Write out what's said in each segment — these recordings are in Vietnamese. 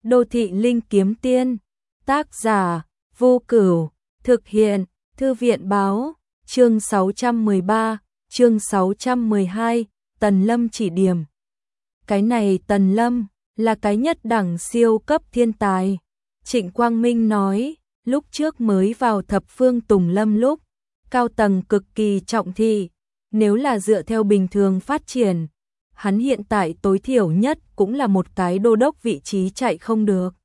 Đô thị linh kiếm tiên, tác giả, Vô Cửu, thực hiện, Thư viện báo, chương 613, chương 612, Tần Lâm chỉ điểm. Cái này Tần Lâm, là cái nhất đẳng siêu cấp thiên tài. Trịnh Quang Minh nói, lúc trước mới vào Thập Phương Tùng Lâm lúc, cao tầng cực kỳ trọng thị, nếu là dựa theo bình thường phát triển, hắn hiện tại tối thiểu nhất cũng là một cái đô đốc vị trí chạy không được.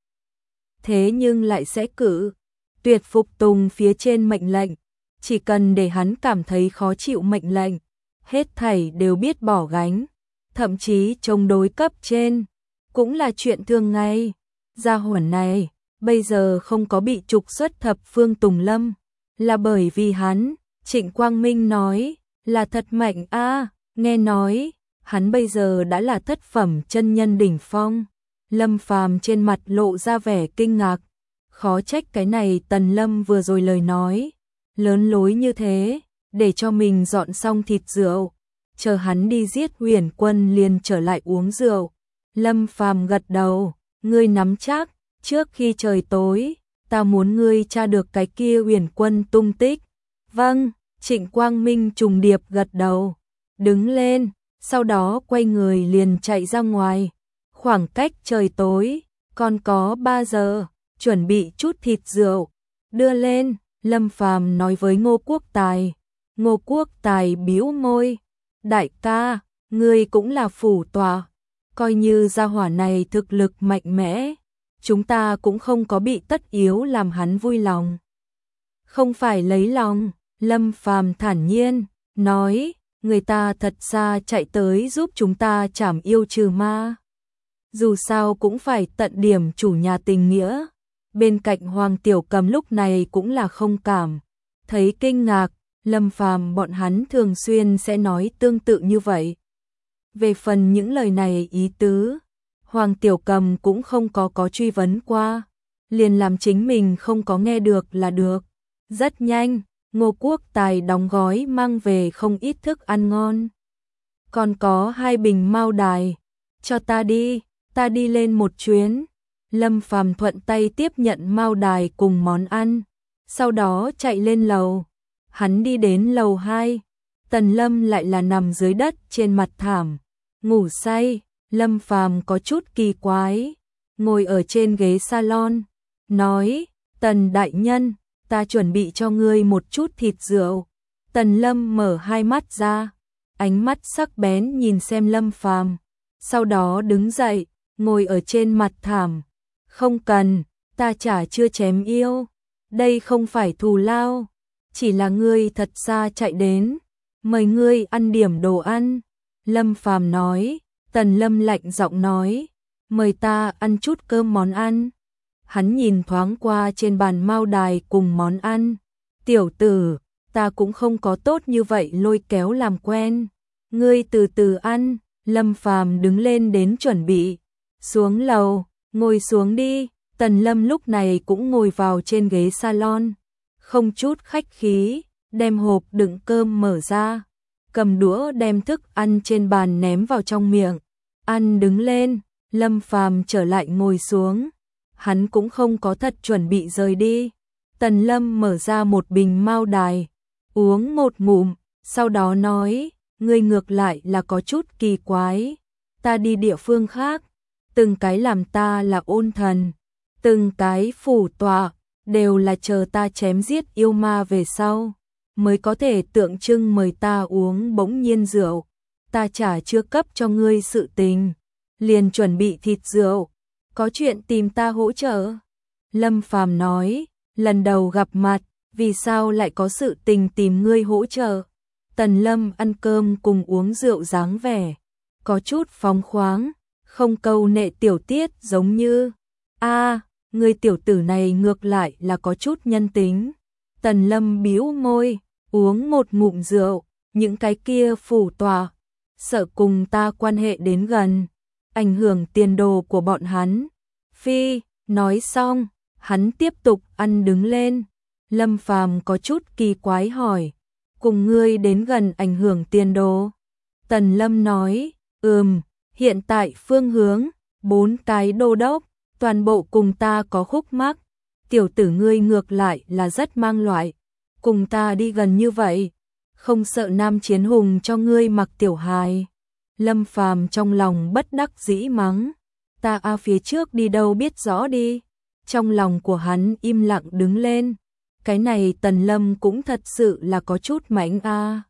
Thế nhưng lại sẽ cử, tuyệt phục tùng phía trên mệnh lệnh, chỉ cần để hắn cảm thấy khó chịu mệnh lệnh, hết thảy đều biết bỏ gánh, thậm chí chống đối cấp trên, cũng là chuyện thường ngày. Gia hỏa này, bây giờ không có bị trục xuất Thập Phương Tùng Lâm, là bởi vì hắn, Trịnh Quang Minh nói, là thật mạnh a, nghe nói, hắn bây giờ đã là thất phẩm chân nhân đỉnh phong. Lâm Phàm trên mặt lộ ra vẻ kinh ngạc, khó trách cái này Tần Lâm vừa rồi lời nói, lớn lối như thế, để cho mình dọn xong thịt rượu, chờ hắn đi giết Huyền Quân liền trở lại uống rượu. Lâm Phàm gật đầu, ngươi nắm chắc, trước khi trời tối, ta muốn ngươi tra được cái kia Huyền Quân tung tích. Vâng, Trịnh Quang Minh trùng điệp gật đầu, đứng lên, sau đó quay người liền chạy ra ngoài. Khoảng cách trời tối, còn có 3 giờ, chuẩn bị chút thịt rượu, đưa lên, Lâm Phàm nói với Ngô Quốc Tài. Ngô Quốc Tài bĩu môi, đại ca, ngươi cũng là phủ tòa, coi như gia hỏa này thực lực mạnh mẽ, chúng ta cũng không có bị tất yếu làm hắn vui lòng. Không phải lấy lòng, Lâm Phàm thản nhiên, nói, người ta thật xa chạy tới giúp chúng ta trảm yêu trừ ma. Dù sao cũng phải tận điểm chủ nhà tình nghĩa. Bên cạnh Hoàng Tiểu Cầm lúc này cũng là không cảm thấy kinh ngạc, Lâm Phàm bọn hắn thường xuyên sẽ nói tương tự như vậy. Về phần những lời này ý tứ, Hoàng Tiểu Cầm cũng không có truy vấn qua, liền làm chính mình không có nghe được là được. Rất nhanh, Ngô Quốc Tài đóng gói mang về không ít thức ăn ngon. Còn có 2 bình mao đài, cho ta đi lên một chuyến. Lâm Phàm thuận tay tiếp nhận mao đài cùng món ăn, sau đó chạy lên lầu. Hắn đi đến lầu 2, Tần Lâm lại là nằm dưới đất trên mặt thảm, ngủ say. Lâm Phàm có chút kỳ quái, ngồi ở trên ghế salon, nói, Tần đại nhân, ta chuẩn bị cho ngươi một chút thịt rượu. Tần Lâm mở hai mắt ra, ánh mắt sắc bén nhìn xem Lâm Phàm, sau đó đứng dậy, ngồi ở trên mặt thảm. Không cần, ta chả chưa chém yêu, đây không phải thù lao, chỉ là ngươi thật xa chạy đến, mời ngươi ăn điểm đồ ăn. Lâm Phàm nói. Tần Lâm lạnh giọng nói, mời ta ăn chút cơm món ăn. Hắn nhìn thoáng qua trên bàn mao đài cùng món ăn, tiểu tử, ta cũng không có tốt như vậy lôi kéo làm quen, ngươi từ từ ăn. Lâm Phàm đứng lên đến chuẩn bị xuống lầu, ngồi xuống đi. Tần Lâm lúc này cũng ngồi vào trên ghế salon, không chút khách khí, đem hộp đựng cơm mở ra, cầm đũa đem thức ăn trên bàn ném vào trong miệng, ăn đứng lên. Lâm Phàm trở lại ngồi xuống, hắn cũng không có thật chuẩn bị rời đi. Tần Lâm mở ra một bình mao đài, uống một ngụm, sau đó nói, ngươi ngược lại là có chút kỳ quái, ta đi địa phương khác, từng cái làm ta là ôn thần, từng cái phủ tọa, đều là chờ ta chém giết yêu ma về sau, mới có thể tượng trưng mời ta uống bỗng nhiên rượu. Ta chả chưa cấp cho ngươi sự tình, liền chuẩn bị thịt rượu, có chuyện tìm ta hỗ trợ. Lâm Phàm nói, lần đầu gặp mặt, vì sao lại có sự tình tìm ngươi hỗ trợ? Tần Lâm ăn cơm cùng uống rượu dáng vẻ, có chút phóng khoáng, không câu nệ tiểu tiết giống như, ngươi tiểu tử này ngược lại là có chút nhân tính. Tần Lâm bĩu môi, uống một ngụm rượu, những cái kia phủ tòa, sợ cùng ta quan hệ đến gần, ảnh hưởng tiền đồ của bọn hắn. Phi, nói xong, hắn tiếp tục ăn đứng lên. Lâm Phàm có chút kỳ quái hỏi, cùng ngươi đến gần ảnh hưởng tiền đồ? Tần Lâm nói, hiện tại phương hướng, 4 cái đô đốc, toàn bộ cùng ta có khúc mắc, tiểu tử ngươi ngược lại là rất mang loại, cùng ta đi gần như vậy, không sợ nam chiến hùng cho ngươi mặc tiểu hài. Lâm Phàm trong lòng bất đắc dĩ mắng, ta phía trước đi đâu biết rõ đi. Trong lòng của hắn im lặng đứng lên, cái này Tần Lâm cũng thật sự là có chút mãnh a.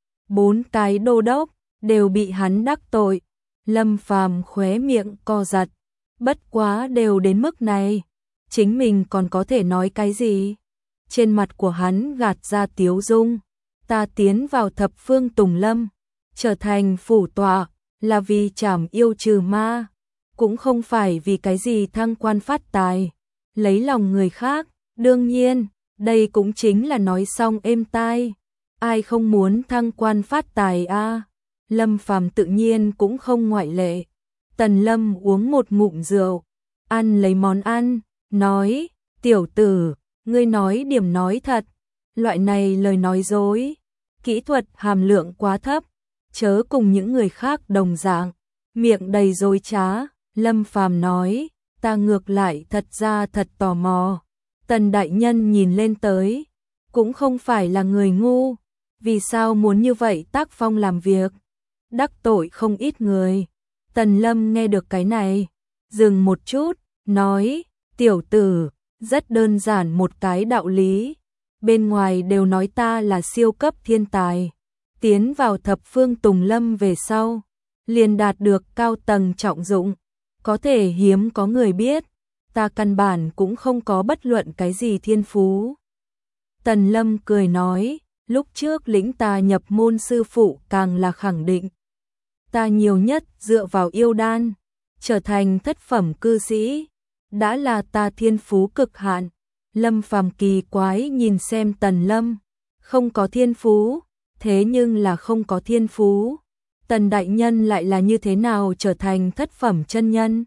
4 cái đô đốc đều bị hắn đắc tội, Lâm Phàm khóe miệng co giật, bất quá đều đến mức này, chính mình còn có thể nói cái gì? Trên mặt của hắn gạt ra tiếu dung, ta tiến vào thập phương Tùng Lâm, trở thành phủ tọa, là vì trảm yêu trừ ma, cũng không phải vì cái gì thăng quan phát tài, lấy lòng người khác, đương nhiên, đây cũng chính là nói xong êm tai, ai không muốn thăng quan phát tài a? Lâm Phàm tự nhiên cũng không ngoại lệ. Tần Lâm uống một ngụm rượu, ăn lấy món ăn, nói, tiểu tử, ngươi nói điểm nói thật, loại này lời nói dối, kỹ thuật hàm lượng quá thấp, chớ cùng những người khác đồng dạng, miệng đầy dối trá. Lâm Phàm nói, ta ngược lại thật ra thật tò mò. Tần đại nhân nhìn lên tới, cũng không phải là người ngu, vì sao muốn như vậy tác phong làm việc, đắc tội không ít người. Tần Lâm nghe được cái này, dừng một chút, nói, tiểu tử, rất đơn giản một cái đạo lý, bên ngoài đều nói ta là siêu cấp thiên tài, tiến vào thập phương Tùng Lâm về sau, liền đạt được cao tầng trọng dụng, có thể hiếm có người biết, ta căn bản cũng không có bất luận cái gì thiên phú. Tần Lâm cười nói, lúc trước lĩnh ta nhập môn sư phụ càng là khẳng định, ta nhiều nhất dựa vào yêu đan, trở thành thất phẩm cư sĩ, đã là ta thiên phú cực hạn. Lâm Phàm kỳ quái nhìn xem Tần Lâm, không có thiên phú, thế nhưng là không có thiên phú, Tần đại nhân lại là như thế nào trở thành thất phẩm chân nhân?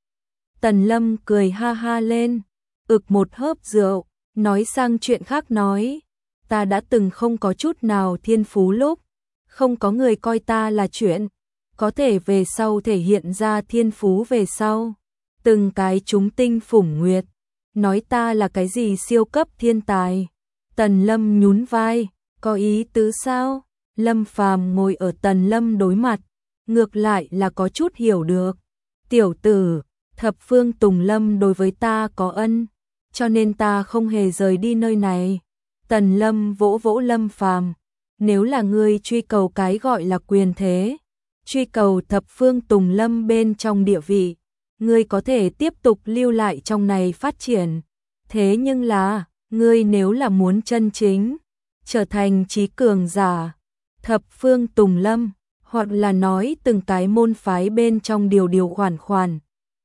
Tần Lâm cười ha ha lên, ực một hớp rượu, nói sang chuyện khác nói, ta đã từng không có chút nào thiên phú lúc, không có người coi ta là chuyện, có thể về sau thể hiện ra thiên phú về sau, từng cái chúng tinh phủng nguyệt, nói ta là cái gì siêu cấp thiên tài. Tần Lâm nhún vai, có ý tứ sao? Lâm Phàm ngồi ở Tần Lâm đối mặt, ngược lại là có chút hiểu được. Tiểu tử, thập phương Tùng Lâm đối với ta có ân, cho nên ta không hề rời đi nơi này. Tần Lâm vỗ vỗ Lâm Phàm, nếu là ngươi truy cầu cái gọi là quyền thế, truy cầu thập phương Tùng Lâm bên trong địa vị, ngươi có thể tiếp tục lưu lại trong này phát triển. Thế nhưng là, ngươi nếu là muốn chân chính trở thành trí cường giả, thập phương Tùng Lâm, hoặc là nói từng cái môn phái bên trong điều điều khoản khoản,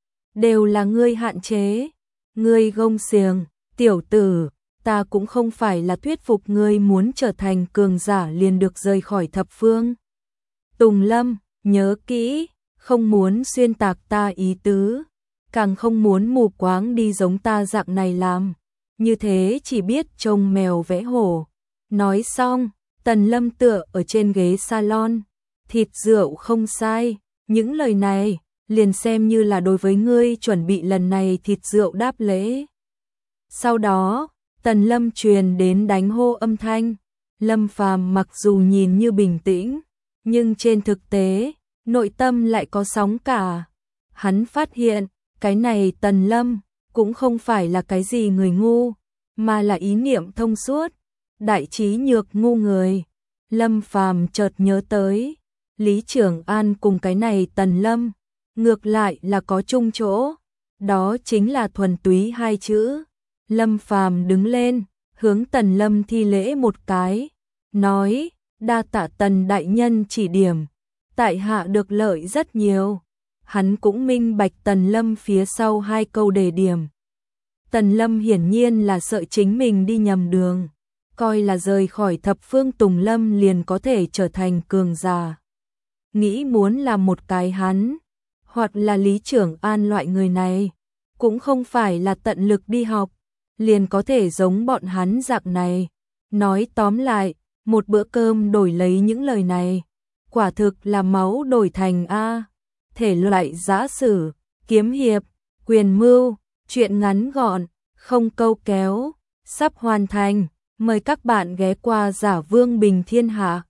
đều là ngươi hạn chế, ngươi gông xiềng, tiểu tử, ta cũng không phải là thuyết phục ngươi muốn trở thành cường giả liền được rời khỏi thập phương Tùng Lâm, nhớ kỹ, không muốn xuyên tạc ta ý tứ, càng không muốn mù quáng đi giống ta dạng này làm, như thế chỉ biết trông mèo vẽ hổ. Nói xong, Tần Lâm tựa ở trên ghế salon, thịt rượu không sai, những lời này liền xem như là đối với ngươi chuẩn bị lần này thịt rượu đáp lễ. Sau đó, Tần Lâm truyền đến đánh hô âm thanh, Lâm Phàm mặc dù nhìn như bình tĩnh, nhưng trên thực tế, nội tâm lại có sóng cả. Hắn phát hiện, cái này Tần Lâm cũng không phải là cái gì người ngu, mà là ý niệm thông suốt, đại trí nhược ngu người. Lâm Phàm chợt nhớ tới, Lý Trường An cùng cái này Tần Lâm, ngược lại là có chung chỗ, đó chính là thuần túy hai chữ. Lâm Phàm đứng lên, hướng Tần Lâm thi lễ một cái, nói, đa tạ Tần đại nhân chỉ điểm, tại hạ được lợi rất nhiều. Hắn cũng minh bạch Tần Lâm phía sau hai câu đề điểm. Tần Lâm hiển nhiên là sợ chính mình đi nhầm đường, coi là rời khỏi thập phương Tùng Lâm liền có thể trở thành cường giả. Nghĩ muốn làm một cái hắn, hoặc là Lý Trường An loại người này, cũng không phải là tận lực đi học, liền có thể giống bọn hắn dạng này. Nói tóm lại, một bữa cơm đổi lấy những lời này, quả thực là máu đổi thành A. Thể loại giã sử, kiếm hiệp, Quyền mưu, chuyện ngắn gọn, không câu kéo, sắp hoàn thành. Mời các bạn ghé qua Giả Vương Bình Thiên Hạ.